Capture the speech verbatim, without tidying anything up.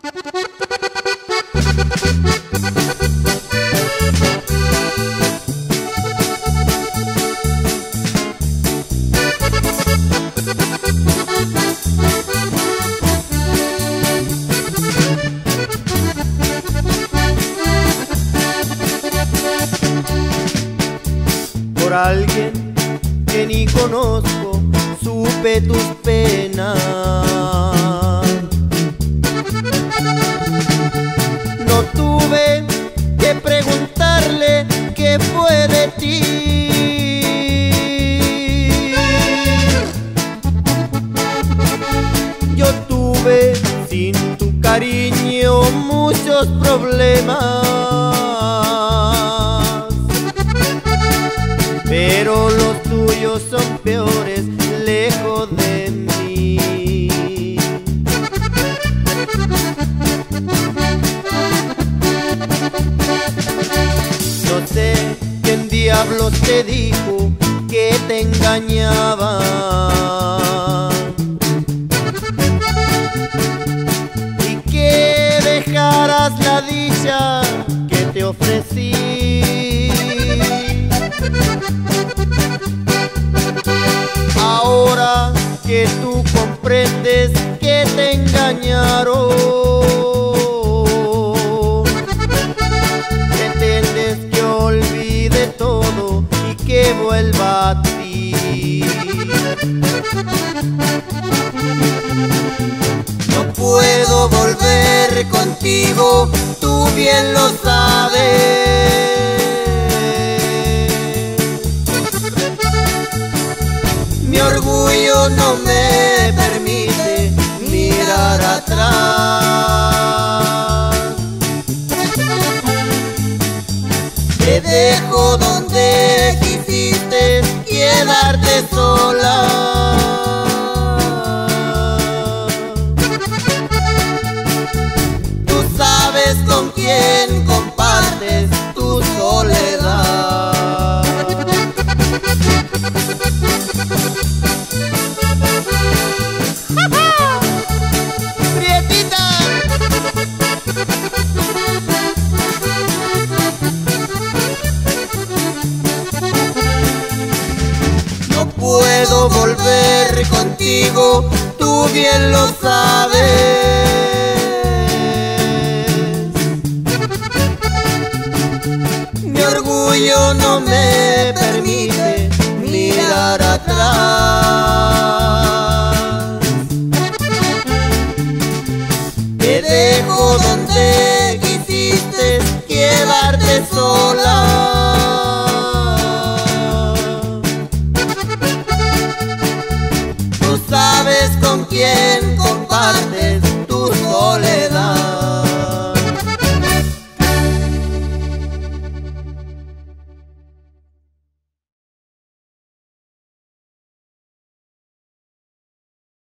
Por alguien que ni conozco, supe tus penas. No tuve que preguntarle qué fue de ti. Yo tuve sin tu cariño muchos problemas, pero los tuyos son peores lejos de mí. No sé quién diablos te dijo que te engañaba, y que dejaras la dicha que te ofrecí. Ahora que tú comprendes que te engañaron, pretendes que olvide todo y que vuelva a ti. No puedo volver contigo, tú bien lo sabes. Mi orgullo no me permite mirar atrás. Te dejo donde quisiste quedarte sola. Tú sabes con quién compartes tu soledad. No puedo volver contigo, tú bien lo sabes. Mi orgullo no me permite mirar atrás. Te dejo donde quisiste quedarte sola. Tú sabes con quién comparte